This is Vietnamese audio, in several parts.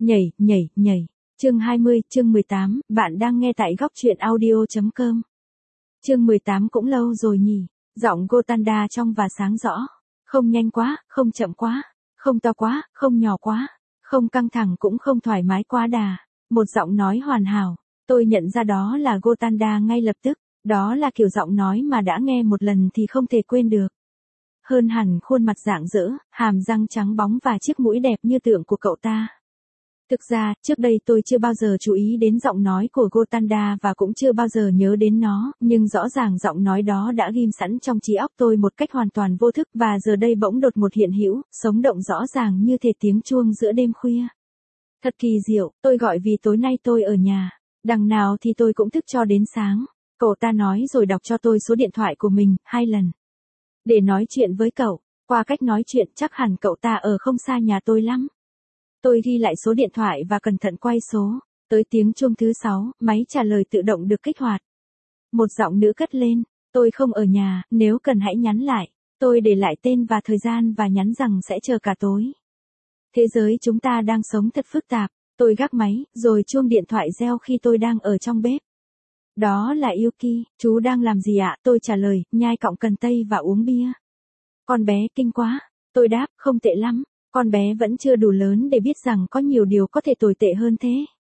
Nhảy. Chương 20, chương 18, bạn đang nghe tại góc truyện audio.com. Chương 18 cũng lâu rồi nhỉ. Giọng Gotanda trong và sáng rõ. Không nhanh quá, không chậm quá, không to quá, không nhỏ quá, không căng thẳng cũng không thoải mái quá đà. Một giọng nói hoàn hảo. Tôi nhận ra đó là Gotanda ngay lập tức. Đó là kiểu giọng nói mà đã nghe một lần thì không thể quên được. Hơn hẳn khuôn mặt rạng rỡ, hàm răng trắng bóng và chiếc mũi đẹp như tượng của cậu ta. Thực ra, trước đây tôi chưa bao giờ chú ý đến giọng nói của Gotanda và cũng chưa bao giờ nhớ đến nó, nhưng rõ ràng giọng nói đó đã ghim sẵn trong trí óc tôi một cách hoàn toàn vô thức và giờ đây bỗng đột ngột hiện hữu, sống động rõ ràng như thể tiếng chuông giữa đêm khuya. Thật kỳ diệu, tôi gọi vì tối nay tôi ở nhà, đằng nào thì tôi cũng thức cho đến sáng. Cậu ta nói rồi đọc cho tôi số điện thoại của mình, 2 lần. Để nói chuyện với cậu, qua cách nói chuyện chắc hẳn cậu ta ở không xa nhà tôi lắm. Tôi ghi lại số điện thoại và cẩn thận quay số, tới tiếng chuông thứ 6, máy trả lời tự động được kích hoạt. Một giọng nữ cất lên, tôi không ở nhà, nếu cần hãy nhắn lại. Tôi để lại tên và thời gian và nhắn rằng sẽ chờ cả tối. Thế giới chúng ta đang sống thật phức tạp, tôi gác máy, rồi chuông điện thoại reo khi tôi đang ở trong bếp. Đó là Yuki, chú đang làm gì ạ? Tôi trả lời, nhai cọng cần tây và uống bia. Con bé kinh quá, tôi đáp, không tệ lắm. Con bé vẫn chưa đủ lớn để biết rằng có nhiều điều có thể tồi tệ hơn thế.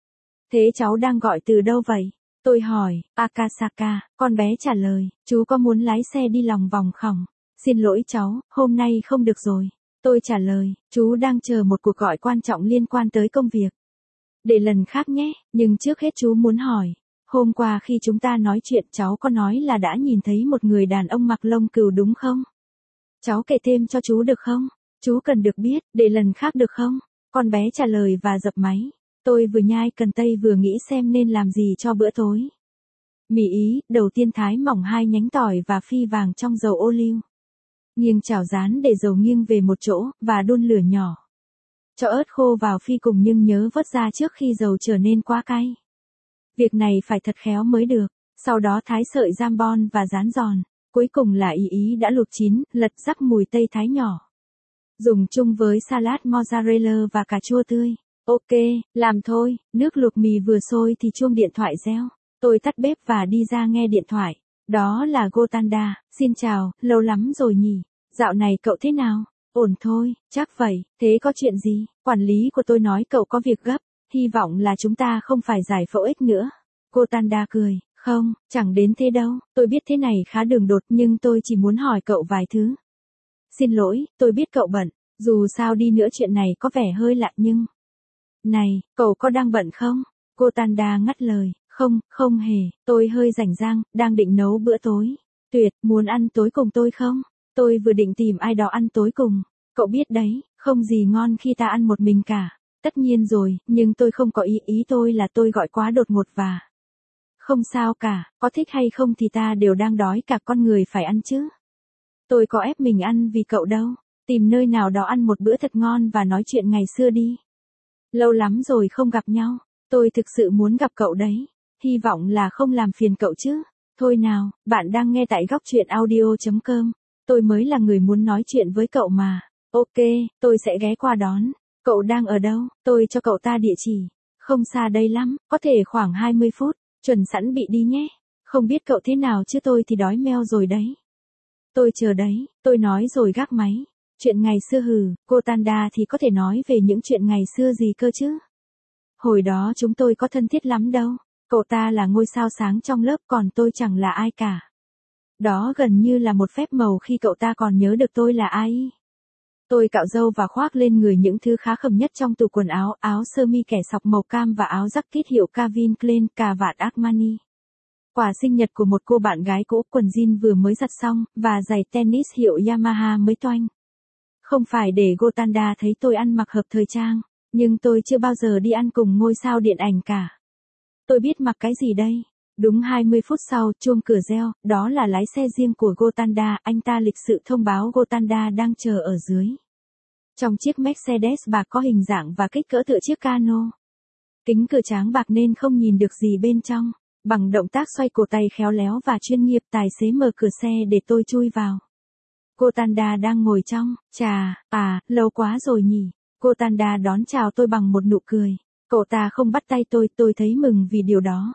Thế cháu đang gọi từ đâu vậy? Tôi hỏi, Akasaka, con bé trả lời, chú có muốn lái xe đi lòng vòng không? Xin lỗi cháu, hôm nay không được rồi. Tôi trả lời, chú đang chờ một cuộc gọi quan trọng liên quan tới công việc. Để lần khác nhé, nhưng trước hết chú muốn hỏi. Hôm qua khi chúng ta nói chuyện cháu có nói là đã nhìn thấy một người đàn ông mặc lông cừu đúng không? Cháu kể thêm cho chú được không? Chú cần được biết, để lần khác được không? Con bé trả lời và dập máy. Tôi vừa nhai cần tây vừa nghĩ xem nên làm gì cho bữa tối. Mì Ý, đầu tiên thái mỏng 2 nhánh tỏi và phi vàng trong dầu ô liu. Nghiêng chảo rán để dầu nghiêng về một chỗ, và đun lửa nhỏ. Cho ớt khô vào phi cùng nhưng nhớ vớt ra trước khi dầu trở nên quá cay. Việc này phải thật khéo mới được. Sau đó thái sợi jambon và rán giòn. Cuối cùng là Ý đã luộc chín, lật rắc mùi tây thái nhỏ. Dùng chung với salad mozzarella và cà chua tươi. Ok, làm thôi. Nước luộc mì vừa sôi thì chuông điện thoại reo. Tôi tắt bếp và đi ra nghe điện thoại. Đó là Gotanda. Xin chào, lâu lắm rồi nhỉ. Dạo này cậu thế nào? Ổn thôi, chắc vậy. Thế có chuyện gì? Quản lý của tôi nói cậu có việc gấp. Hy vọng là chúng ta không phải giải phẫu ích nữa. Gotanda cười. Không, chẳng đến thế đâu. Tôi biết thế này khá đường đột nhưng tôi chỉ muốn hỏi cậu vài thứ. Xin lỗi, tôi biết cậu bận. Dù sao đi nữa chuyện này có vẻ hơi lạ nhưng... Này, cậu có đang bận không? Gotanda ngắt lời. Không hề. Tôi hơi rảnh rang, đang định nấu bữa tối. Tuyệt, muốn ăn tối cùng tôi không? Tôi vừa định tìm ai đó ăn tối cùng. Cậu biết đấy, không gì ngon khi ta ăn một mình cả. Tất nhiên rồi, nhưng tôi không có ý tôi là tôi gọi quá đột ngột và... Không sao cả, có thích hay không thì ta đều đang đói cả con người phải ăn chứ. Tôi có ép mình ăn vì cậu đâu. Tìm nơi nào đó ăn một bữa thật ngon và nói chuyện ngày xưa đi. Lâu lắm rồi không gặp nhau. Tôi thực sự muốn gặp cậu đấy. Hy vọng là không làm phiền cậu chứ. Thôi nào, bạn đang nghe tại góc truyện audio.com. Tôi mới là người muốn nói chuyện với cậu mà. Ok, tôi sẽ ghé qua đón. Cậu đang ở đâu? Tôi cho cậu ta địa chỉ. Không xa đây lắm, có thể khoảng 20 phút. Chuẩn sẵn bị đi nhé. Không biết cậu thế nào chứ tôi thì đói meo rồi đấy. Tôi chờ đấy, tôi nói rồi gác máy. Chuyện ngày xưa hừ, Gotanda thì có thể nói về những chuyện ngày xưa gì cơ chứ. Hồi đó chúng tôi có thân thiết lắm đâu. Cậu ta là ngôi sao sáng trong lớp còn tôi chẳng là ai cả. Đó gần như là một phép màu khi cậu ta còn nhớ được tôi là ai. Tôi cạo râu và khoác lên người những thứ khá khẩm nhất trong tủ quần áo, áo sơ mi kẻ sọc màu cam và áo jacket hiệu Calvin Klein, cà vạt Armani. Quà sinh nhật của một cô bạn gái cũ, quần jean vừa mới giặt xong, và giày tennis hiệu Yamaha mới toanh. Không phải để Gotanda thấy tôi ăn mặc hợp thời trang, nhưng tôi chưa bao giờ đi ăn cùng ngôi sao điện ảnh cả. Tôi biết mặc cái gì đây? Đúng 20 phút sau, chuông cửa reo, đó là lái xe riêng của Gotanda, anh ta lịch sự thông báo Gotanda đang chờ ở dưới. Trong chiếc Mercedes bạc có hình dạng và kích cỡ tựa chiếc cano. Kính cửa trắng bạc nên không nhìn được gì bên trong. Bằng động tác xoay cổ tay khéo léo và chuyên nghiệp, tài xế mở cửa xe để tôi chui vào. Gotanda đang ngồi trong. Chà, lâu quá rồi nhỉ. Cô Tanda đón chào tôi bằng một nụ cười. Cậu ta không bắt tay tôi thấy mừng vì điều đó.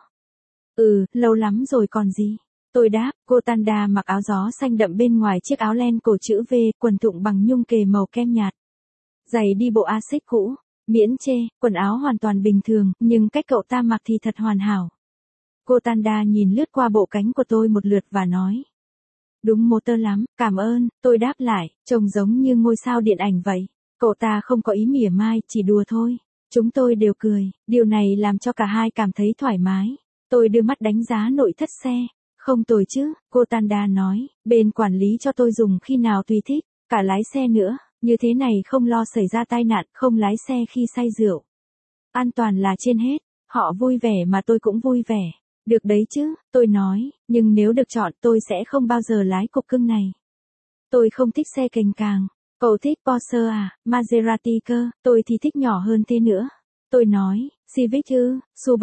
Lâu lắm rồi còn gì. Tôi đáp, cô Tanda mặc áo gió xanh đậm bên ngoài chiếc áo len cổ chữ V, quần thụng bằng nhung kề màu kem nhạt. Giày đi bộ Asics cũ, miễn chê, quần áo hoàn toàn bình thường, nhưng cách cậu ta mặc thì thật hoàn hảo. Cô Tanda nhìn lướt qua bộ cánh của tôi một lượt và nói. Đúng mô tơ lắm, cảm ơn, tôi đáp lại, trông giống như ngôi sao điện ảnh vậy. Cậu ta không có ý mỉa mai, chỉ đùa thôi. Chúng tôi đều cười, điều này làm cho cả hai cảm thấy thoải mái. Tôi đưa mắt đánh giá nội thất xe. Không tồi chứ, cô Tanda nói, bên quản lý cho tôi dùng khi nào tùy thích, cả lái xe nữa, như thế này không lo xảy ra tai nạn, không lái xe khi say rượu. An toàn là trên hết, họ vui vẻ mà tôi cũng vui vẻ. Được đấy chứ, tôi nói, nhưng nếu được chọn tôi sẽ không bao giờ lái cục cưng này. Tôi không thích xe cành càng. Cậu thích Porsche à, Maserati cơ, tôi thì thích nhỏ hơn thế nữa. Tôi nói, Civic ư,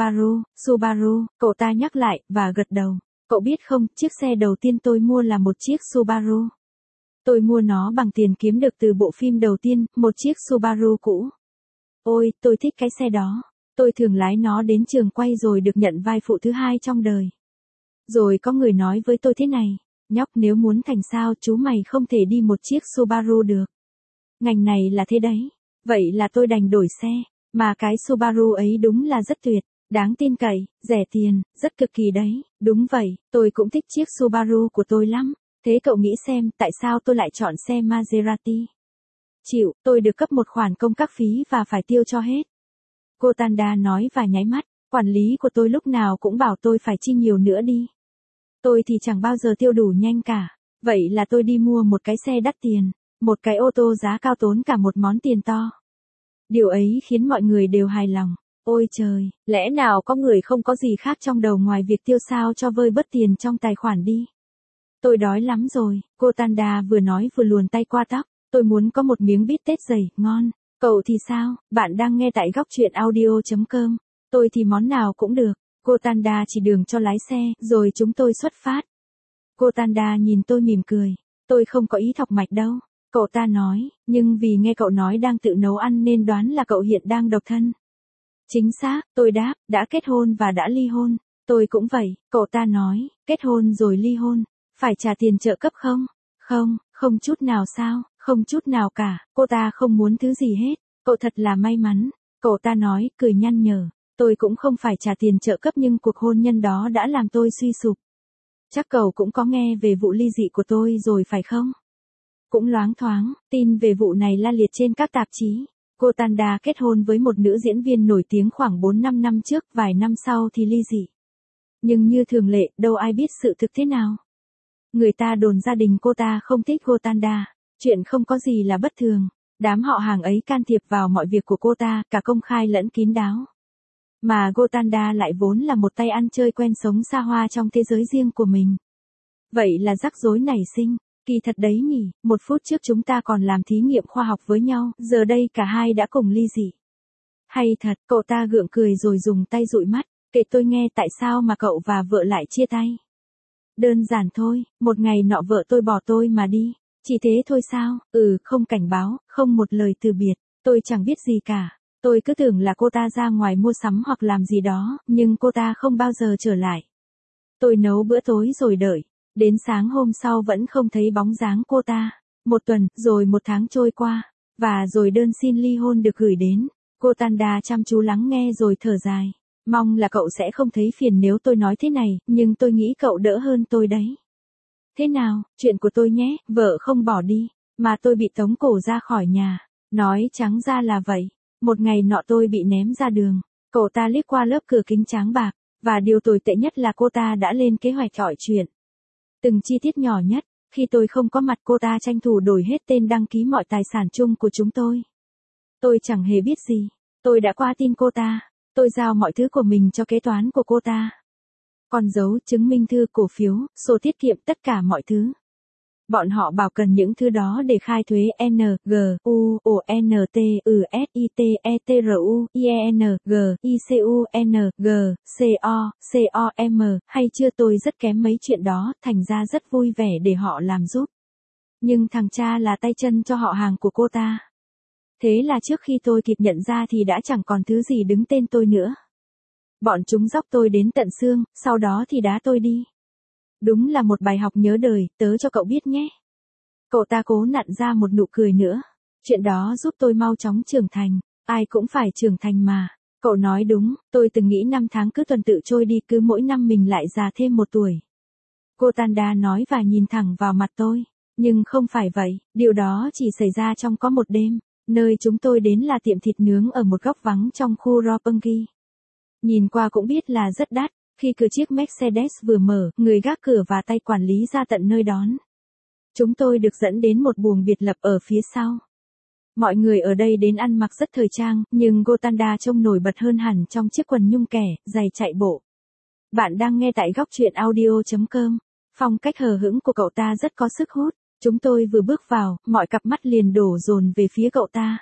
Subaru, cậu ta nhắc lại, và gật đầu. Cậu biết không, chiếc xe đầu tiên tôi mua là một chiếc Subaru. Tôi mua nó bằng tiền kiếm được từ bộ phim đầu tiên, một chiếc Subaru cũ. Ôi, tôi thích cái xe đó. Tôi thường lái nó đến trường quay rồi được nhận vai phụ thứ hai trong đời. Rồi có người nói với tôi thế này, nhóc nếu muốn thành sao chú mày không thể đi một chiếc Subaru được. Ngành này là thế đấy. Vậy là tôi đành đổi xe, mà cái Subaru ấy đúng là rất tuyệt. Đáng tin cậy, rẻ tiền, rất cực kỳ đấy. Đúng vậy, tôi cũng thích chiếc Subaru của tôi lắm. Thế cậu nghĩ xem tại sao tôi lại chọn xe Maserati? Chịu, tôi được cấp một khoản công các phí và phải tiêu cho hết. Cô Tanda nói và nháy mắt, quản lý của tôi lúc nào cũng bảo tôi phải chi nhiều nữa đi. Tôi thì chẳng bao giờ tiêu đủ nhanh cả. Vậy là tôi đi mua một cái xe đắt tiền, một cái ô tô giá cao tốn cả một món tiền to. Điều ấy khiến mọi người đều hài lòng. Ôi trời, lẽ nào có người không có gì khác trong đầu ngoài việc tiêu sao cho vơi bớt tiền trong tài khoản đi. Tôi đói lắm rồi, cô Tanda vừa nói vừa luồn tay qua tóc. Tôi muốn có một miếng bít tết dày, ngon. Cậu thì sao, bạn đang nghe tại góc truyện audio.com. Tôi thì món nào cũng được. Cô Tanda chỉ đường cho lái xe, rồi chúng tôi xuất phát. Cô Tanda nhìn tôi mỉm cười. Tôi không có ý thọc mạch đâu. Cậu ta nói, nhưng vì nghe cậu nói đang tự nấu ăn nên đoán là cậu hiện đang độc thân. Chính xác, tôi đáp, đã kết hôn và đã ly hôn. Tôi cũng vậy, cậu ta nói, kết hôn rồi ly hôn. Phải trả tiền trợ cấp không? Không chút nào sao, không chút nào cả, cô ta không muốn thứ gì hết. Cậu thật là may mắn. Cậu ta nói, cười nhăn nhở. Tôi cũng không phải trả tiền trợ cấp nhưng cuộc hôn nhân đó đã làm tôi suy sụp. Chắc cậu cũng có nghe về vụ ly dị của tôi rồi phải không? Cũng loáng thoáng, tin về vụ này la liệt trên các tạp chí. Cô Tanda kết hôn với một nữ diễn viên nổi tiếng khoảng 4-5 năm trước, vài năm sau thì ly dị. Nhưng như thường lệ, đâu ai biết sự thực thế nào. Người ta đồn gia đình cô ta không thích cô Tanda. Chuyện không có gì là bất thường. Đám họ hàng ấy can thiệp vào mọi việc của cô ta, cả công khai lẫn kín đáo. Mà Gotanda lại vốn là một tay ăn chơi quen sống xa hoa trong thế giới riêng của mình. Vậy là rắc rối nảy sinh. Kỳ thật đấy nhỉ, 1 phút trước chúng ta còn làm thí nghiệm khoa học với nhau, giờ đây cả hai đã cùng ly dị. Hay thật, cậu ta gượng cười rồi dùng tay dụi mắt, kể tôi nghe tại sao mà cậu và vợ lại chia tay. Đơn giản thôi, một ngày nọ vợ tôi bỏ tôi mà đi. Chỉ thế thôi sao? Không cảnh báo, không một lời từ biệt, tôi chẳng biết gì cả. Tôi cứ tưởng là cô ta ra ngoài mua sắm hoặc làm gì đó, nhưng cô ta không bao giờ trở lại. Tôi nấu bữa tối rồi đợi. Đến sáng hôm sau vẫn không thấy bóng dáng cô ta. 1 tuần, rồi 1 tháng trôi qua. Và rồi đơn xin ly hôn được gửi đến. Cô Tanda chăm chú lắng nghe rồi thở dài. Mong là cậu sẽ không thấy phiền nếu tôi nói thế này, nhưng tôi nghĩ cậu đỡ hơn tôi đấy. Thế nào, chuyện của tôi nhé, vợ không bỏ đi, mà tôi bị tống cổ ra khỏi nhà. Nói trắng ra là vậy. Một ngày nọ tôi bị ném ra đường. Cậu ta liếc qua lớp cửa kính trắng bạc. Và điều tồi tệ nhất là cô ta đã lên kế hoạch hỏi chuyện. Từng chi tiết nhỏ nhất, khi tôi không có mặt cô ta tranh thủ đổi hết tên đăng ký mọi tài sản chung của chúng tôi. Tôi chẳng hề biết gì. Tôi đã qua tin cô ta. Tôi giao mọi thứ của mình cho kế toán của cô ta. Con dấu, chứng minh thư, cổ phiếu, sổ tiết kiệm, tất cả mọi thứ. Bọn họ bảo cần những thứ đó để khai thuế N, G, U, O, N, T, S, I, T, E, T, R, U, I, E, N, G, I, C, U, N, G, C, O, M, hay chưa tôi rất kém mấy chuyện đó, thành ra rất vui vẻ để họ làm giúp. Nhưng thằng cha là tay chân cho họ hàng của cô ta. Thế là trước khi tôi kịp nhận ra thì đã chẳng còn thứ gì đứng tên tôi nữa. Bọn chúng dóc tôi đến tận xương, sau đó thì đá tôi đi. Đúng là một bài học nhớ đời, tớ cho cậu biết nhé. Cậu ta cố nặn ra một nụ cười nữa. Chuyện đó giúp tôi mau chóng trưởng thành. Ai cũng phải trưởng thành mà. Cậu nói đúng, tôi từng nghĩ năm tháng cứ tuần tự trôi đi, cứ mỗi năm mình lại già thêm 1 tuổi. Cô Tanda nói và nhìn thẳng vào mặt tôi. Nhưng không phải vậy, điều đó chỉ xảy ra trong có một đêm. Nơi chúng tôi đến là tiệm thịt nướng ở một góc vắng trong khu Roppongi. Nhìn qua cũng biết là rất đắt. Khi cửa chiếc Mercedes vừa mở, người gác cửa và tay quản lý ra tận nơi đón. Chúng tôi được dẫn đến một buồng biệt lập ở phía sau. Mọi người ở đây đến ăn mặc rất thời trang, nhưng Gotanda trông nổi bật hơn hẳn trong chiếc quần nhung kẻ, giày chạy bộ. Bạn đang nghe tại góc truyện audio.com. Phong cách hờ hững của cậu ta rất có sức hút. Chúng tôi vừa bước vào, mọi cặp mắt liền đổ dồn về phía cậu ta.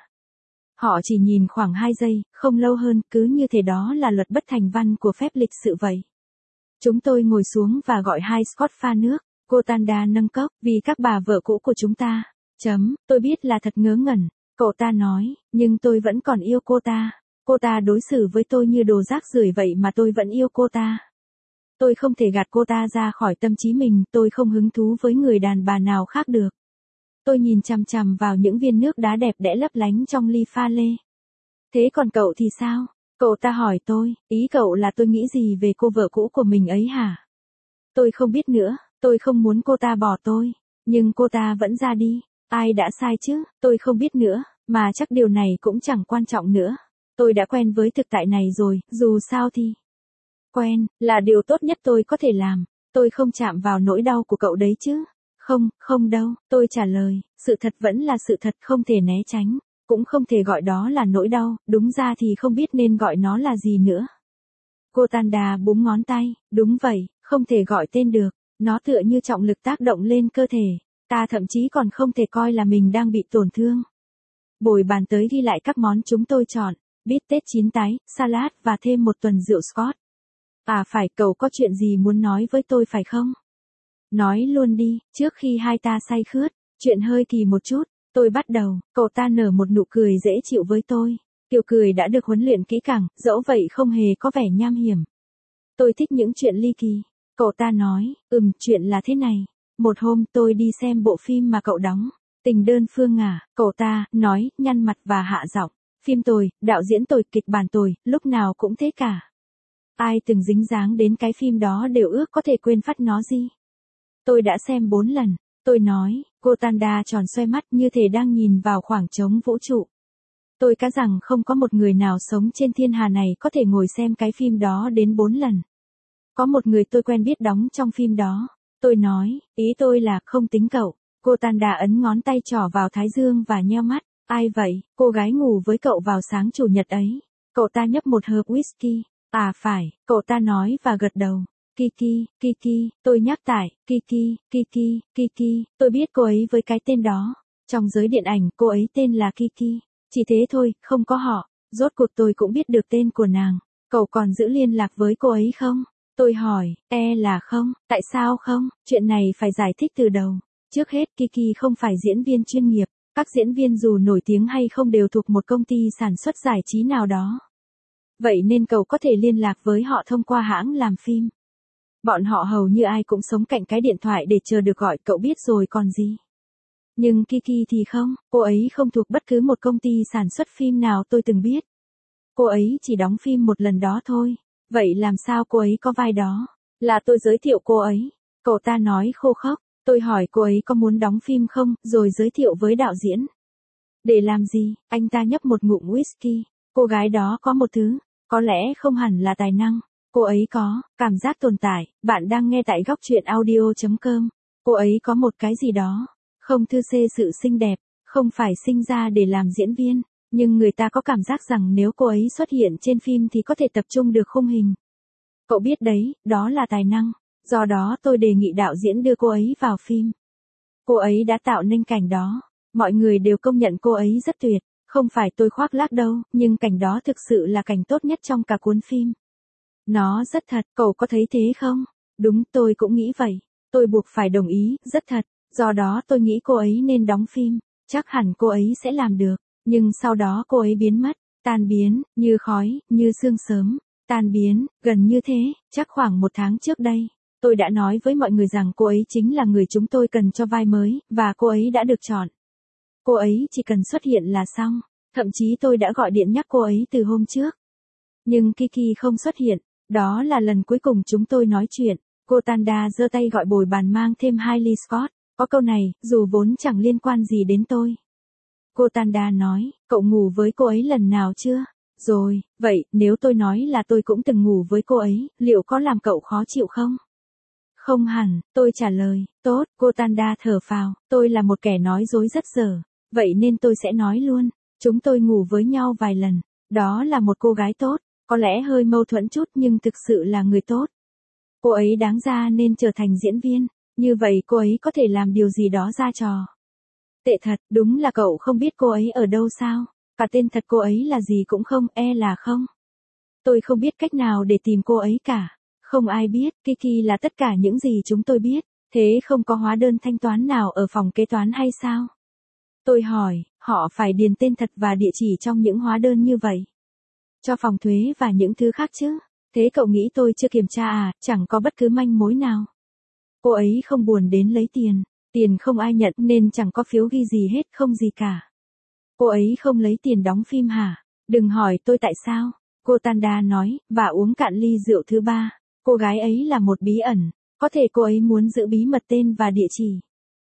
Họ chỉ nhìn khoảng 2 giây, không lâu hơn, cứ như thế đó là luật bất thành văn của phép lịch sự vậy. Chúng tôi ngồi xuống và gọi 2 Scott pha nước. Gotanda nâng cốc, vì các bà vợ cũ của chúng ta. Tôi biết là thật ngớ ngẩn. Cậu ta nói, nhưng tôi vẫn còn yêu cô ta. Cô ta đối xử với tôi như đồ rác rưởi vậy mà tôi vẫn yêu cô ta. Tôi không thể gạt cô ta ra khỏi tâm trí mình, tôi không hứng thú với người đàn bà nào khác được. Tôi nhìn chằm chằm vào những viên nước đá đẹp đẽ lấp lánh trong ly pha lê. Thế còn cậu thì sao? Cậu ta hỏi tôi, ý cậu là tôi nghĩ gì về cô vợ cũ của mình ấy hả? Tôi không biết nữa, tôi không muốn cô ta bỏ tôi. Nhưng cô ta vẫn ra đi. Ai đã sai chứ, tôi không biết nữa, mà chắc điều này cũng chẳng quan trọng nữa. Tôi đã quen với thực tại này rồi, dù sao thì. Quen, là điều tốt nhất tôi có thể làm. Tôi không chạm vào nỗi đau của cậu đấy chứ. Không đâu, tôi trả lời, sự thật vẫn là sự thật, không thể né tránh. Cũng không thể gọi đó là nỗi đau, đúng ra thì không biết nên gọi nó là gì nữa. Gotanda búng ngón tay, đúng vậy, không thể gọi tên được. Nó tựa như trọng lực tác động lên cơ thể. Ta thậm chí còn không thể coi là mình đang bị tổn thương. Bồi bàn tới ghi lại các món chúng tôi chọn, bít tết chín tái, salad và thêm một tuần rượu Scott. À phải, cậu có chuyện gì muốn nói với tôi phải không? Nói luôn đi, trước khi hai ta say khướt, chuyện hơi kỳ một chút, tôi bắt đầu, cậu ta nở một nụ cười dễ chịu với tôi. Kiểu cười đã được huấn luyện kỹ càng, dẫu vậy không hề có vẻ nham hiểm. Tôi thích những chuyện ly kỳ. Cậu ta nói, chuyện là thế này. Một hôm tôi đi xem bộ phim mà cậu đóng, Tình đơn phương à, cậu ta, nói, nhăn mặt và hạ giọng. Phim tồi, đạo diễn tồi, kịch bản tồi, lúc nào cũng thế cả. Ai từng dính dáng đến cái phim đó đều ước có thể quên phát nó đi. Tôi đã xem 4 lần, tôi nói, Gotanda tròn xoay mắt như thể đang nhìn vào khoảng trống vũ trụ. Tôi cá rằng không có một người nào sống trên thiên hà này có thể ngồi xem cái phim đó đến 4 lần. Có một người tôi quen biết đóng trong phim đó. Tôi nói, ý tôi là không tính cậu. Gotanda ấn ngón tay trỏ vào thái dương và nheo mắt. Ai vậy? Cô gái ngủ với cậu vào sáng chủ nhật ấy. Cậu ta nhấp một hớp whisky. À phải, cậu ta nói và gật đầu. Kiki, tôi nhắc tại, Kiki, tôi biết cô ấy với cái tên đó. Trong giới điện ảnh, cô ấy tên là Kiki. Chỉ thế thôi, không có họ. Rốt cuộc tôi cũng biết được tên của nàng. Cậu còn giữ liên lạc với cô ấy không? Tôi hỏi, là không, tại sao không? Chuyện này phải giải thích từ đầu. Trước hết Kiki không phải diễn viên chuyên nghiệp. Các diễn viên dù nổi tiếng hay không đều thuộc một công ty sản xuất giải trí nào đó. Vậy nên cậu có thể liên lạc với họ thông qua hãng làm phim. Bọn họ hầu như ai cũng sống cạnh cái điện thoại để chờ được gọi, cậu biết rồi còn gì. Nhưng Kiki thì không, cô ấy không thuộc bất cứ một công ty sản xuất phim nào tôi từng biết. Cô ấy chỉ đóng phim một lần đó thôi. Vậy làm sao cô ấy có vai đó? Là tôi giới thiệu cô ấy. Cậu ta nói khô khốc. Tôi hỏi cô ấy có muốn đóng phim không, rồi giới thiệu với đạo diễn. Để làm gì? Anh ta nhấp một ngụm whisky. Cô gái đó có một thứ, có lẽ không hẳn là tài năng. Cô ấy có cảm giác tồn tại. Bạn đang nghe tại góc truyện audio.com. Cô ấy có một cái gì đó. Không thư xê sự xinh đẹp, không phải sinh ra để làm diễn viên. Nhưng người ta có cảm giác rằng nếu cô ấy xuất hiện trên phim thì có thể tập trung được khung hình. Cậu biết đấy, đó là tài năng. Do đó tôi đề nghị đạo diễn đưa cô ấy vào phim. Cô ấy đã tạo nên cảnh đó. Mọi người đều công nhận cô ấy rất tuyệt. Không phải tôi khoác lác đâu, nhưng cảnh đó thực sự là cảnh tốt nhất trong cả cuốn phim. Nó rất thật, cậu có thấy thế không? Đúng, tôi cũng nghĩ vậy. Tôi buộc phải đồng ý, rất thật. Do đó tôi nghĩ cô ấy nên đóng phim. Chắc hẳn cô ấy sẽ làm được. Nhưng sau đó cô ấy biến mất, tan biến, như khói, như sương sớm, tan biến, gần như thế, chắc khoảng 1 tháng trước đây. Tôi đã nói với mọi người rằng cô ấy chính là người chúng tôi cần cho vai mới, và cô ấy đã được chọn. Cô ấy chỉ cần xuất hiện là xong, thậm chí tôi đã gọi điện nhắc cô ấy từ hôm trước. Nhưng Kiki không xuất hiện, đó là lần cuối cùng chúng tôi nói chuyện. Cô Tanda giơ tay gọi bồi bàn mang thêm 2 ly Scott, có câu này, dù vốn chẳng liên quan gì đến tôi. Cô Tanda nói, cậu ngủ với cô ấy lần nào chưa? Rồi, vậy, nếu tôi nói là tôi cũng từng ngủ với cô ấy, liệu có làm cậu khó chịu không? Không hẳn, tôi trả lời, tốt, cô Tanda thở phào, tôi là một kẻ nói dối rất dở, vậy nên tôi sẽ nói luôn, chúng tôi ngủ với nhau vài lần, đó là một cô gái tốt, có lẽ hơi mâu thuẫn chút nhưng thực sự là người tốt. Cô ấy đáng ra nên trở thành diễn viên, như vậy cô ấy có thể làm điều gì đó ra trò. Tệ thật, đúng là cậu không biết cô ấy ở đâu sao, cả tên thật cô ấy là gì cũng không, là không. Tôi không biết cách nào để tìm cô ấy cả. Không ai biết, Kiki là tất cả những gì chúng tôi biết, thế không có hóa đơn thanh toán nào ở phòng kế toán hay sao? Tôi hỏi, họ phải điền tên thật và địa chỉ trong những hóa đơn như vậy. Cho phòng thuế và những thứ khác chứ. Thế cậu nghĩ tôi chưa kiểm tra à, chẳng có bất cứ manh mối nào. Cô ấy không buồn đến lấy tiền, tiền không ai nhận nên chẳng có phiếu ghi gì hết, không gì cả. Cô ấy không lấy tiền đóng phim hả? Đừng hỏi tôi tại sao. Cô Tanda nói, và uống cạn ly rượu thứ 3. Cô gái ấy là một bí ẩn, có thể cô ấy muốn giữ bí mật tên và địa chỉ.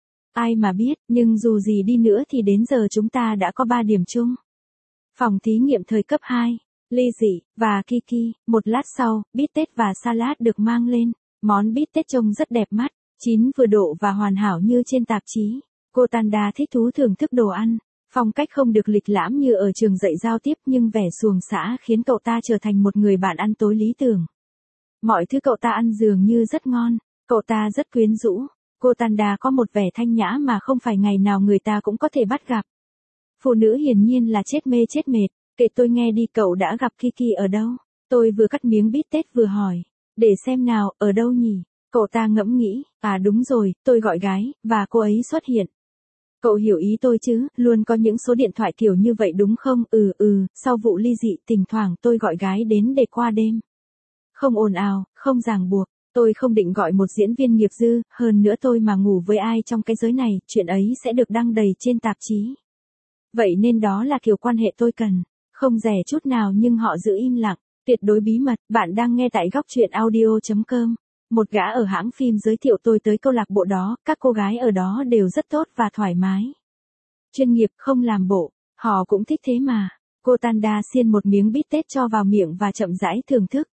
Ai mà biết, nhưng dù gì đi nữa thì đến giờ chúng ta đã có 3 điểm chung. Phòng thí nghiệm thời cấp 2, ly dị, và Kiki. Một lát sau, bít tết và salad được mang lên. Món bít tết trông rất đẹp mắt, chín vừa độ và hoàn hảo như trên tạp chí. Cô Tanda thích thú thưởng thức đồ ăn. Phong cách không được lịch lãm như ở trường dạy giao tiếp nhưng vẻ xuồng xã khiến cậu ta trở thành một người bạn ăn tối lý tưởng. Mọi thứ cậu ta ăn dường như rất ngon, cậu ta rất quyến rũ. Cô Tanda có một vẻ thanh nhã mà không phải ngày nào người ta cũng có thể bắt gặp. Phụ nữ hiển nhiên là chết mê chết mệt, kể tôi nghe đi, cậu đã gặp Kiki ở đâu? Tôi vừa cắt miếng bít tết vừa hỏi, để xem nào, ở đâu nhỉ? Cậu ta ngẫm nghĩ, à đúng rồi, tôi gọi gái, và cô ấy xuất hiện. Cậu hiểu ý tôi chứ, luôn có những số điện thoại kiểu như vậy đúng không? Sau vụ ly dị thỉnh thoảng tôi gọi gái đến để qua đêm. Không ồn ào, không ràng buộc, tôi không định gọi một diễn viên nghiệp dư, hơn nữa tôi mà ngủ với ai trong cái giới này, chuyện ấy sẽ được đăng đầy trên tạp chí. Vậy nên đó là kiểu quan hệ tôi cần, không rẻ chút nào nhưng họ giữ im lặng, tuyệt đối bí mật. Bạn đang nghe tại góc truyện audio.com. Một gã ở hãng phim giới thiệu tôi tới câu lạc bộ đó, các cô gái ở đó đều rất tốt và thoải mái. Chuyên nghiệp, không làm bộ, họ cũng thích thế mà. Cô Tanda xiên một miếng bít tết cho vào miệng và chậm rãi thưởng thức.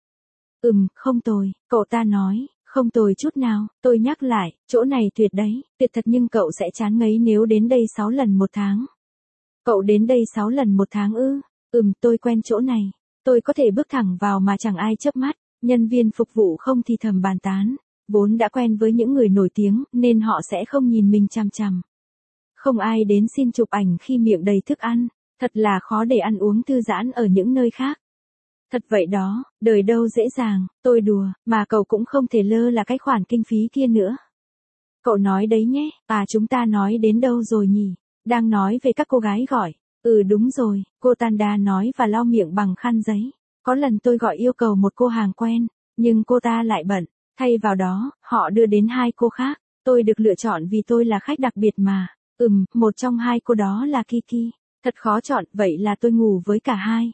Không tồi, cậu ta nói, không tồi chút nào. Tôi nhắc lại, chỗ này tuyệt đấy, tuyệt thật, nhưng cậu sẽ chán ngấy nếu đến đây 6 lần một tháng. Cậu đến đây 6 lần một tháng ư? Tôi quen chỗ này. Tôi có thể bước thẳng vào mà chẳng ai chớp mắt. Nhân viên phục vụ không thì thầm bàn tán. Vốn đã quen với những người nổi tiếng nên họ sẽ không nhìn mình chằm chằm. Không ai đến xin chụp ảnh khi miệng đầy thức ăn. Thật là khó để ăn uống thư giãn ở những nơi khác. Thật vậy đó, đời đâu dễ dàng, tôi đùa, mà cậu cũng không thể lơ là cái khoản kinh phí kia nữa. Cậu nói đấy nhé, chúng ta nói đến đâu rồi nhỉ? Đang nói về các cô gái gọi. Đúng rồi, cô Tanda nói và lau miệng bằng khăn giấy. Có lần tôi gọi yêu cầu một cô hàng quen, nhưng cô ta lại bận. Thay vào đó, họ đưa đến 2 cô khác. Tôi được lựa chọn vì tôi là khách đặc biệt mà. Một trong 2 cô đó là Kiki. Thật khó chọn, vậy là tôi ngủ với cả 2.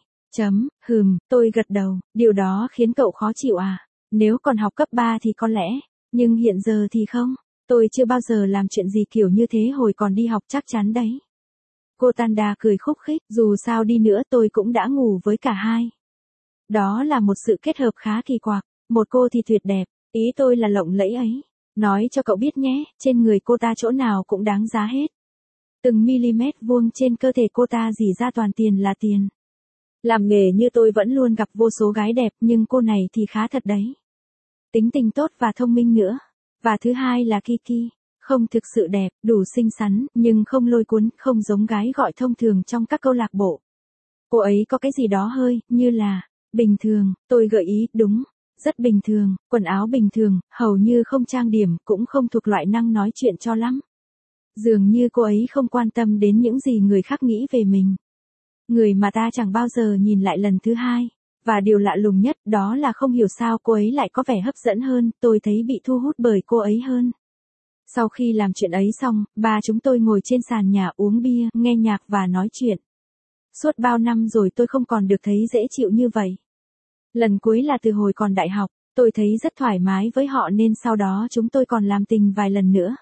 Tôi gật đầu, điều đó khiến cậu khó chịu à? Nếu còn học cấp 3 thì có lẽ, nhưng hiện giờ thì không. Tôi chưa bao giờ làm chuyện gì kiểu như thế hồi còn đi học, chắc chắn đấy. Cô Tanda cười khúc khích, dù sao đi nữa tôi cũng đã ngủ với cả 2. Đó là một sự kết hợp khá kỳ quặc, một cô thì tuyệt đẹp, ý tôi là lộng lẫy ấy. Nói cho cậu biết nhé, trên người cô ta chỗ nào cũng đáng giá hết. Từng mm vuông trên cơ thể cô ta rỉ ra toàn tiền là tiền. Làm nghề như tôi vẫn luôn gặp vô số gái đẹp, nhưng cô này thì khá thật đấy. Tính tình tốt và thông minh nữa. Và thứ hai là Kiki. Không thực sự đẹp, đủ xinh xắn, nhưng không lôi cuốn, không giống gái gọi thông thường trong các câu lạc bộ. Cô ấy có cái gì đó hơi, như là, bình thường, tôi gợi ý, đúng, rất bình thường, quần áo bình thường, hầu như không trang điểm, cũng không thuộc loại năng nói chuyện cho lắm. Dường như cô ấy không quan tâm đến những gì người khác nghĩ về mình. Người mà ta chẳng bao giờ nhìn lại lần thứ hai. Và điều lạ lùng nhất đó là không hiểu sao cô ấy lại có vẻ hấp dẫn hơn, tôi thấy bị thu hút bởi cô ấy hơn. Sau khi làm chuyện ấy xong, ba chúng tôi ngồi trên sàn nhà uống bia, nghe nhạc và nói chuyện. Suốt bao năm rồi tôi không còn được thấy dễ chịu như vậy. Lần cuối là từ hồi còn đại học, tôi thấy rất thoải mái với họ nên sau đó chúng tôi còn làm tình vài lần nữa.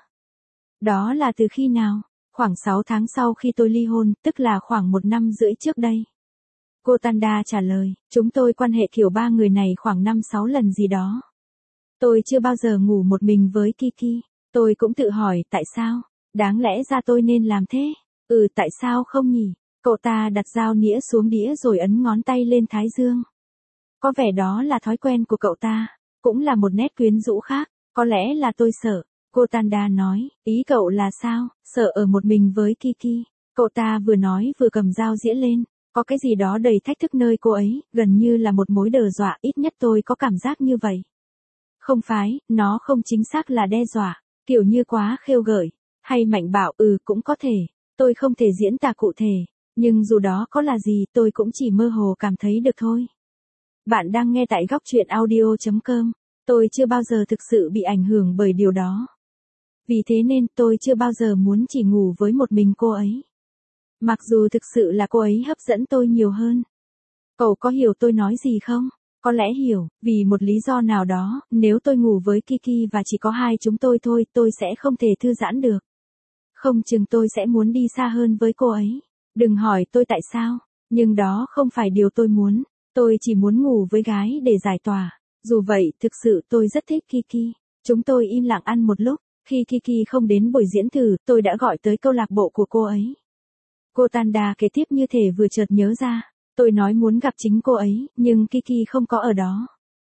Đó là từ khi nào? Khoảng 6 tháng sau khi tôi ly hôn, tức là khoảng 1 năm rưỡi trước đây. Cô Tanda trả lời, chúng tôi quan hệ kiểu ba người này khoảng 5-6 lần gì đó. Tôi chưa bao giờ ngủ một mình với Kiki. Tôi cũng tự hỏi tại sao? Đáng lẽ ra tôi nên làm thế. Tại sao không nhỉ? Cậu ta đặt dao nĩa xuống đĩa rồi ấn ngón tay lên thái dương. Có vẻ đó là thói quen của cậu ta. Cũng là một nét quyến rũ khác. Có lẽ là tôi sợ. Cô Tanda nói, ý cậu là sao? Sợ ở một mình với Kiki. Cậu ta vừa nói vừa cầm dao dĩa lên. Có cái gì đó đầy thách thức nơi cô ấy, gần như là một mối đe dọa, ít nhất tôi có cảm giác như vậy. Không phải, nó không chính xác là đe dọa, kiểu như quá khêu gợi, hay mạnh bạo, cũng có thể. Tôi không thể diễn tả cụ thể, nhưng dù đó có là gì tôi cũng chỉ mơ hồ cảm thấy được thôi. Bạn đang nghe tại góc truyện audio.com. Tôi chưa bao giờ thực sự bị ảnh hưởng bởi điều đó. Vì thế nên tôi chưa bao giờ muốn chỉ ngủ với một mình cô ấy. Mặc dù thực sự là cô ấy hấp dẫn tôi nhiều hơn. Cậu có hiểu tôi nói gì không? Có lẽ hiểu, vì một lý do nào đó, nếu tôi ngủ với Kiki và chỉ có hai chúng tôi thôi, tôi sẽ không thể thư giãn được. Không chừng tôi sẽ muốn đi xa hơn với cô ấy. Đừng hỏi tôi tại sao, nhưng đó không phải điều tôi muốn. Tôi chỉ muốn ngủ với gái để giải tỏa. Dù vậy, thực sự tôi rất thích Kiki. Chúng tôi im lặng ăn một lúc. Khi Kiki không đến buổi diễn thử, tôi đã gọi tới câu lạc bộ của cô ấy. Cô Tanda kể tiếp như thể vừa chợt nhớ ra. Tôi nói muốn gặp chính cô ấy, nhưng Kiki không có ở đó.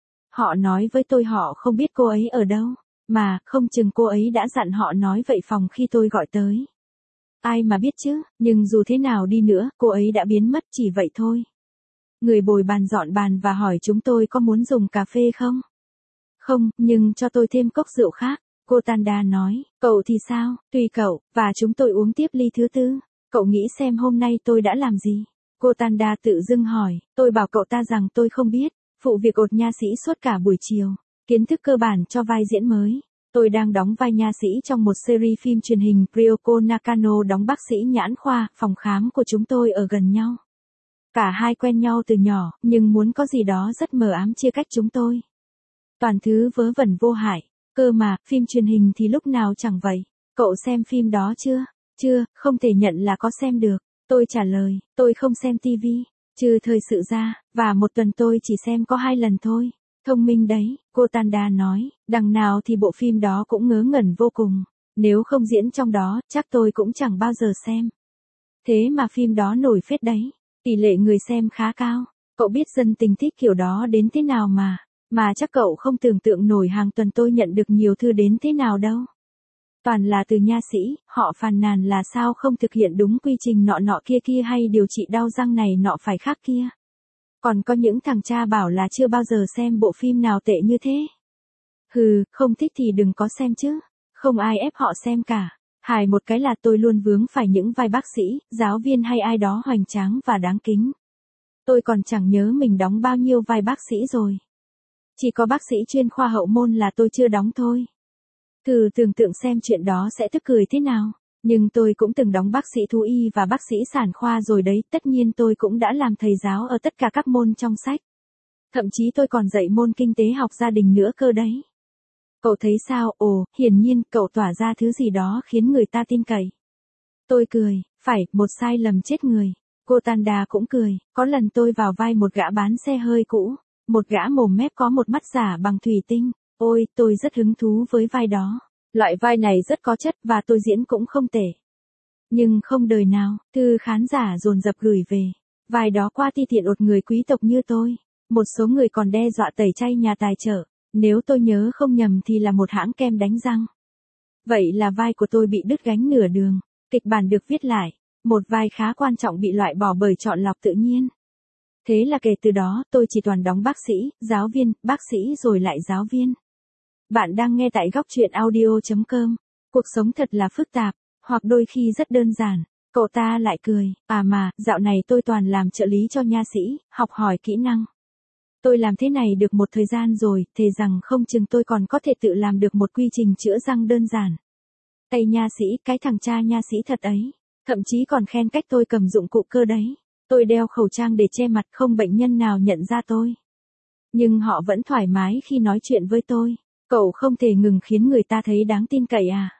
Họ nói với tôi họ không biết cô ấy ở đâu. Mà, không chừng cô ấy đã dặn họ nói vậy phòng khi tôi gọi tới. Ai mà biết chứ, nhưng dù thế nào đi nữa, cô ấy đã biến mất chỉ vậy thôi. Người bồi bàn dọn bàn và hỏi chúng tôi có muốn dùng cà phê không? Không, nhưng cho tôi thêm cốc rượu khác. Cô Tanda nói, cậu thì sao, tùy cậu, và chúng tôi uống tiếp ly thứ tư. Cậu nghĩ xem hôm nay tôi đã làm gì? Cô Tanda tự dưng hỏi, tôi bảo cậu ta rằng tôi không biết, phụ việc ột nha sĩ suốt cả buổi chiều, kiến thức cơ bản cho vai diễn mới. Tôi đang đóng vai nha sĩ trong một series phim truyền hình, Ryoko Nakano đóng bác sĩ nhãn khoa, phòng khám của chúng tôi ở gần nhau. Cả hai quen nhau từ nhỏ, nhưng muốn có gì đó rất mờ ám chia cách chúng tôi. Toàn thứ vớ vẩn vô hại, cơ mà, phim truyền hình thì lúc nào chẳng vậy. Cậu xem phim đó chưa? Chưa, không thể nhận là có xem được. Tôi trả lời, tôi không xem TV, trừ thời sự ra, và một tuần tôi chỉ xem có 2 lần thôi. Thông minh đấy, cô Tanda nói, đằng nào thì bộ phim đó cũng ngớ ngẩn vô cùng. Nếu không diễn trong đó, chắc tôi cũng chẳng bao giờ xem. Thế mà phim đó nổi phết đấy, tỷ lệ người xem khá cao. Cậu biết dân tình thích kiểu đó đến thế nào mà chắc cậu không tưởng tượng nổi hàng tuần tôi nhận được nhiều thư đến thế nào đâu. Toàn là từ nha sĩ, họ phàn nàn là sao không thực hiện đúng quy trình nọ kia hay điều trị đau răng này nọ phải khác kia. Còn có những thằng cha bảo là chưa bao giờ xem bộ phim nào tệ như thế. Không thích thì đừng có xem chứ. Không ai ép họ xem cả. Hài một cái là tôi luôn vướng phải những vai bác sĩ, giáo viên hay ai đó hoành tráng và đáng kính. Tôi còn chẳng nhớ mình đóng bao nhiêu vai bác sĩ rồi. Chỉ có bác sĩ chuyên khoa hậu môn là tôi chưa đóng thôi. Thử tưởng tượng xem chuyện đó sẽ tức cười thế nào. Nhưng tôi cũng từng đóng bác sĩ thú y và bác sĩ sản khoa rồi đấy, tất nhiên tôi cũng đã làm thầy giáo ở tất cả các môn trong sách. Thậm chí tôi còn dạy môn kinh tế học gia đình nữa cơ đấy. Cậu thấy sao? Hiển nhiên cậu tỏa ra thứ gì đó khiến người ta tin cậy. Tôi cười, phải, một sai lầm chết người. Cô Tanda cũng cười, có lần tôi vào vai một gã bán xe hơi cũ, một gã mồm mép có một mắt giả bằng thủy tinh. Ôi, tôi rất hứng thú với vai đó. Loại vai này rất có chất và tôi diễn cũng không tệ. Nhưng không đời nào, thư khán giả dồn dập gửi về. Vai đó qua ti tiện ột người quý tộc như tôi. Một số người còn đe dọa tẩy chay nhà tài trợ. Nếu tôi nhớ không nhầm thì là một hãng kem đánh răng. Vậy là vai của tôi bị đứt gánh nửa đường. Kịch bản được viết lại. Một vai khá quan trọng bị loại bỏ bởi chọn lọc tự nhiên. Thế là kể từ đó tôi chỉ toàn đóng bác sĩ, giáo viên, bác sĩ rồi lại giáo viên. Bạn đang nghe tại góc truyện audio.com. Cuộc sống thật là phức tạp, hoặc đôi khi rất đơn giản. Cậu ta lại cười, à mà, dạo này tôi toàn làm trợ lý cho nha sĩ, học hỏi kỹ năng. Tôi làm thế này được một thời gian rồi, thề rằng không chừng tôi còn có thể tự làm được một quy trình chữa răng đơn giản. Tay nha sĩ, cái thằng cha nha sĩ thật ấy. Thậm chí còn khen cách tôi cầm dụng cụ cơ đấy. Tôi đeo khẩu trang để che mặt, không bệnh nhân nào nhận ra tôi. Nhưng họ vẫn thoải mái khi nói chuyện với tôi. Cậu không thể ngừng khiến người ta thấy đáng tin cậy à?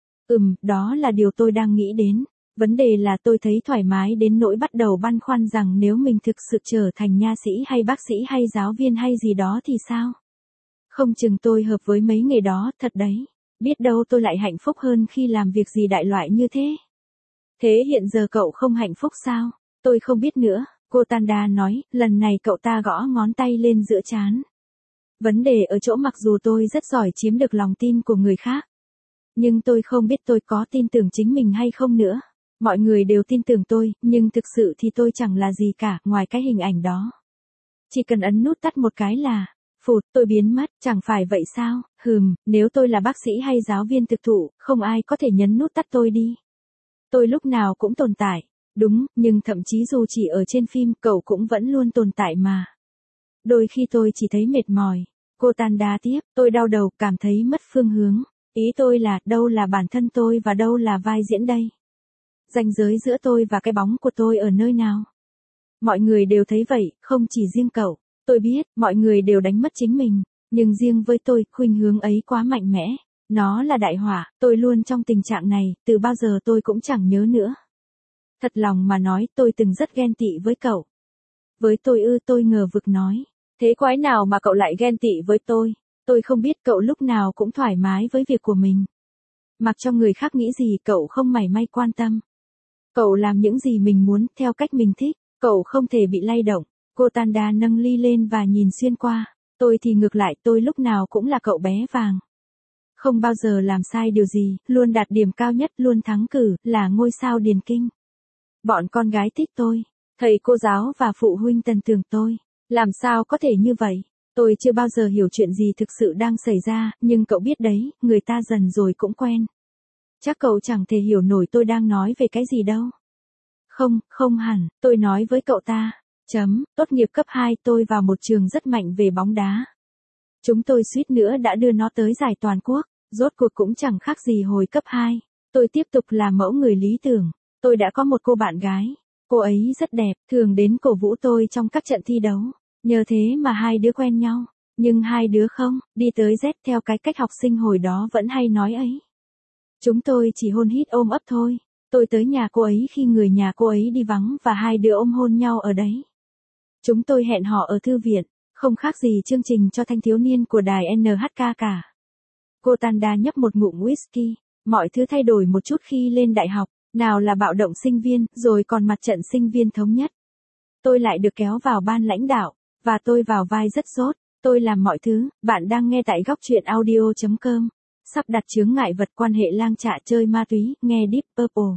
Đó là điều tôi đang nghĩ đến. Vấn đề là tôi thấy thoải mái đến nỗi bắt đầu băn khoăn rằng nếu mình thực sự trở thành nha sĩ hay bác sĩ hay giáo viên hay gì đó thì sao? Không chừng tôi hợp với mấy nghề đó, thật đấy. Biết đâu tôi lại hạnh phúc hơn khi làm việc gì đại loại như thế. Thế hiện giờ cậu không hạnh phúc sao? Tôi không biết nữa, cô Tanda nói, lần này cậu ta gõ ngón tay lên giữa trán. Vấn đề ở chỗ mặc dù tôi rất giỏi chiếm được lòng tin của người khác. Nhưng tôi không biết tôi có tin tưởng chính mình hay không nữa. Mọi người đều tin tưởng tôi, nhưng thực sự thì tôi chẳng là gì cả, ngoài cái hình ảnh đó. Chỉ cần ấn nút tắt một cái là, phụt, tôi biến mất, chẳng phải vậy sao? Nếu tôi là bác sĩ hay giáo viên thực thụ, không ai có thể nhấn nút tắt tôi đi. Tôi lúc nào cũng tồn tại. Đúng, nhưng thậm chí dù chỉ ở trên phim, cậu cũng vẫn luôn tồn tại mà. Đôi khi tôi chỉ thấy mệt mỏi. Cô Tanda tiếp, tôi đau đầu, cảm thấy mất phương hướng. Ý tôi là, đâu là bản thân tôi và đâu là vai diễn đây? Ranh giới giữa tôi và cái bóng của tôi ở nơi nào? Mọi người đều thấy vậy, không chỉ riêng cậu. Tôi biết, mọi người đều đánh mất chính mình. Nhưng riêng với tôi, khuynh hướng ấy quá mạnh mẽ. Nó là đại họa, tôi luôn trong tình trạng này, từ bao giờ tôi cũng chẳng nhớ nữa. Thật lòng mà nói, tôi từng rất ghen tị với cậu. Với tôi tôi ngờ vực nói. Thế quái nào mà cậu lại ghen tị với tôi? Tôi không biết, cậu lúc nào cũng thoải mái với việc của mình. Mặc cho người khác nghĩ gì cậu không mảy may quan tâm. Cậu làm những gì mình muốn, theo cách mình thích, cậu không thể bị lay động. Cô Tanda nâng ly lên và nhìn xuyên qua. Tôi thì ngược lại, tôi lúc nào cũng là cậu bé vàng. Không bao giờ làm sai điều gì, luôn đạt điểm cao nhất, luôn thắng cử, là ngôi sao điền kinh. Bọn con gái thích tôi, thầy cô giáo và phụ huynh tần tưởng tôi. Làm sao có thể như vậy? Tôi chưa bao giờ hiểu chuyện gì thực sự đang xảy ra, nhưng cậu biết đấy, người ta dần rồi cũng quen. Chắc cậu chẳng thể hiểu nổi tôi đang nói về cái gì đâu. Không hẳn, tôi nói với cậu ta. Tốt nghiệp cấp 2 tôi vào một trường rất mạnh về bóng đá. Chúng tôi suýt nữa đã đưa nó tới giải toàn quốc, rốt cuộc cũng chẳng khác gì hồi cấp 2. Tôi tiếp tục là mẫu người lý tưởng. Tôi đã có một cô bạn gái. Cô ấy rất đẹp, thường đến cổ vũ tôi trong các trận thi đấu. Nhờ thế mà hai đứa quen nhau. Nhưng hai đứa không, đi tới Z theo cái cách học sinh hồi đó vẫn hay nói ấy. Chúng tôi chỉ hôn hít ôm ấp thôi. Tôi tới nhà cô ấy khi người nhà cô ấy đi vắng và hai đứa ôm hôn nhau ở đấy. Chúng tôi hẹn hò ở thư viện, không khác gì chương trình cho thanh thiếu niên của đài NHK cả. Cô Tanda nhấp một ngụm whisky, mọi thứ thay đổi một chút khi lên đại học, nào là bạo động sinh viên, rồi còn mặt trận sinh viên thống nhất. Tôi lại được kéo vào ban lãnh đạo, và tôi vào vai rất sốt, tôi làm mọi thứ, bạn đang nghe tại góc truyện audio.com. Sắp đặt chướng ngại vật quan hệ lang trạ chơi ma túy, nghe Deep Purple.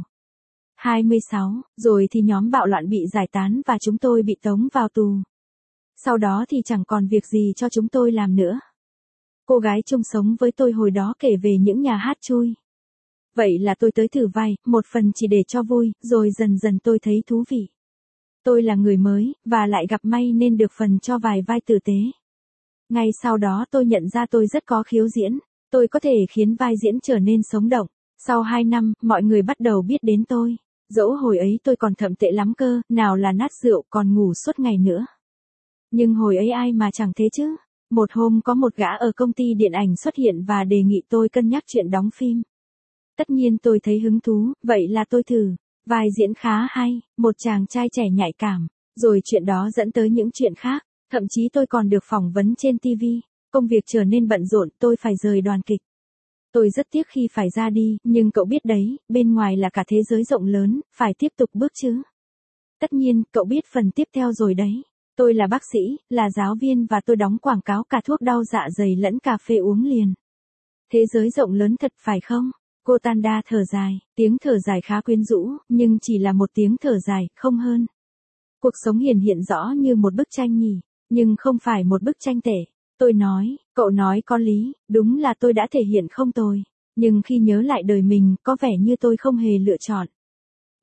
26, rồi thì nhóm bạo loạn bị giải tán và chúng tôi bị tống vào tù. Sau đó thì chẳng còn việc gì cho chúng tôi làm nữa. Cô gái chung sống với tôi hồi đó kể về những nhà hát chui. Vậy là tôi tới thử vai, một phần chỉ để cho vui, rồi dần dần tôi thấy thú vị. Tôi là người mới, và lại gặp may nên được phần cho vài vai tử tế. Ngay sau đó tôi nhận ra tôi rất có khiếu diễn. Tôi có thể khiến vai diễn trở nên sống động. Sau 2 năm, mọi người bắt đầu biết đến tôi. Dẫu hồi ấy tôi còn thậm tệ lắm cơ, nào là nát rượu còn ngủ suốt ngày nữa. Nhưng hồi ấy ai mà chẳng thế chứ. Một hôm có một gã ở công ty điện ảnh xuất hiện và đề nghị tôi cân nhắc chuyện đóng phim. Tất nhiên tôi thấy hứng thú, vậy là tôi thử. Vai diễn khá hay, một chàng trai trẻ nhạy cảm. Rồi chuyện đó dẫn tới những chuyện khác. Thậm chí tôi còn được phỏng vấn trên TV. Công việc trở nên bận rộn, tôi phải rời đoàn kịch. Tôi rất tiếc khi phải ra đi, nhưng cậu biết đấy, bên ngoài là cả thế giới rộng lớn, phải tiếp tục bước chứ. Tất nhiên, cậu biết phần tiếp theo rồi đấy. Tôi là bác sĩ, là giáo viên và tôi đóng quảng cáo cả thuốc đau dạ dày lẫn cà phê uống liền. Thế giới rộng lớn thật phải không? Cô Tanda thở dài, tiếng thở dài khá quyến rũ, nhưng chỉ là một tiếng thở dài, không hơn. Cuộc sống hiện rõ như một bức tranh nhỉ, nhưng không phải một bức tranh tệ. Tôi nói, cậu nói có lý, đúng là tôi đã thể hiện không tồi. Nhưng khi nhớ lại đời mình, có vẻ như tôi không hề lựa chọn.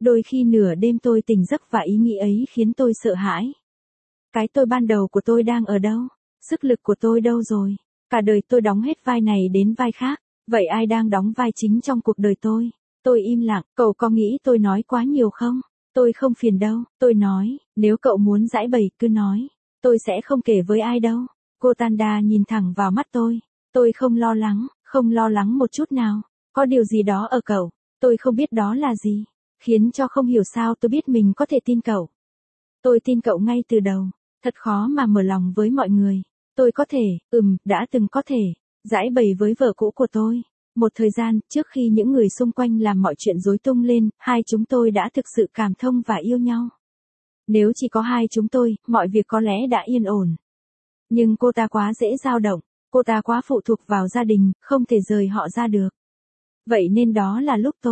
Đôi khi nửa đêm tôi tỉnh giấc và ý nghĩ ấy khiến tôi sợ hãi. Cái tôi ban đầu của tôi đang ở đâu? Sức lực của tôi đâu rồi? Cả đời tôi đóng hết vai này đến vai khác. Vậy ai đang đóng vai chính trong cuộc đời tôi? Tôi im lặng, cậu có nghĩ tôi nói quá nhiều không? Tôi không phiền đâu, tôi nói, nếu cậu muốn giãi bày cứ nói. Tôi sẽ không kể với ai đâu. Cô Tanda nhìn thẳng vào mắt tôi. Tôi không lo lắng một chút nào. Có điều gì đó ở cậu, tôi không biết đó là gì. Khiến cho không hiểu sao tôi biết mình có thể tin cậu. Tôi tin cậu ngay từ đầu. Thật khó mà mở lòng với mọi người. Tôi có thể, đã từng có thể, giãi bày với vợ cũ của tôi. Một thời gian, trước khi những người xung quanh làm mọi chuyện rối tung lên, hai chúng tôi đã thực sự cảm thông và yêu nhau. Nếu chỉ có hai chúng tôi, mọi việc có lẽ đã yên ổn. Nhưng cô ta quá dễ dao động, cô ta quá phụ thuộc vào gia đình, không thể rời họ ra được. Vậy nên đó là lúc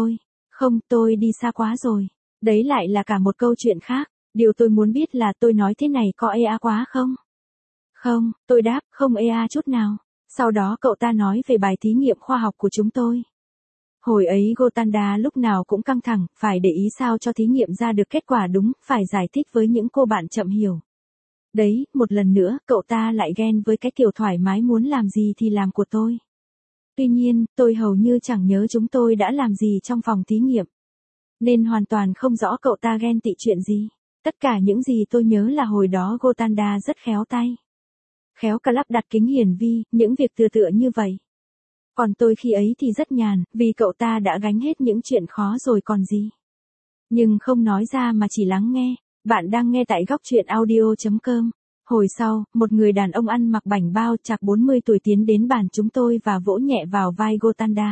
tôi đi xa quá rồi. Đấy lại là cả một câu chuyện khác. Điều tôi muốn biết là tôi nói thế này có ê quá không? Không, tôi đáp, không ê chút nào. Sau đó cậu ta nói về bài thí nghiệm khoa học của chúng tôi. Hồi ấy Gotanda lúc nào cũng căng thẳng, phải để ý sao cho thí nghiệm ra được kết quả đúng, phải giải thích với những cô bạn chậm hiểu. Đấy, một lần nữa, cậu ta lại ghen với cái kiểu thoải mái muốn làm gì thì làm của tôi. Tuy nhiên, tôi hầu như chẳng nhớ chúng tôi đã làm gì trong phòng thí nghiệm. Nên hoàn toàn không rõ cậu ta ghen tị chuyện gì. Tất cả những gì tôi nhớ là hồi đó Gotanda rất khéo tay. Khéo cả lắp đặt kính hiển vi, những việc tựa như vậy. Còn tôi khi ấy thì rất nhàn, vì cậu ta đã gánh hết những chuyện khó rồi còn gì. Nhưng không nói ra mà chỉ lắng nghe. Bạn đang nghe tại góc truyện audio.com. Hồi sau, một người đàn ông ăn mặc bảnh bao chạc 40 tuổi tiến đến bàn chúng tôi và vỗ nhẹ vào vai Gotanda.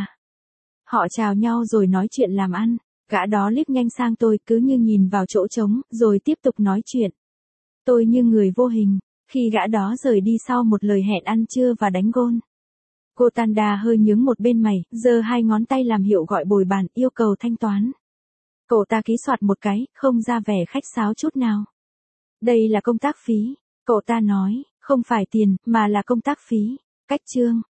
Họ chào nhau rồi nói chuyện làm ăn. Gã đó liếc nhanh sang tôi cứ như nhìn vào chỗ trống, rồi tiếp tục nói chuyện. Tôi như người vô hình, khi gã đó rời đi sau một lời hẹn ăn trưa và đánh gôn. Gotanda hơi nhướng một bên mày, giơ hai ngón tay làm hiệu gọi bồi bàn, yêu cầu thanh toán. Cậu ta ký soạt một cái, không ra vẻ khách sáo chút nào. Đây là công tác phí, cậu ta nói, không phải tiền, mà là công tác phí. Cách chương,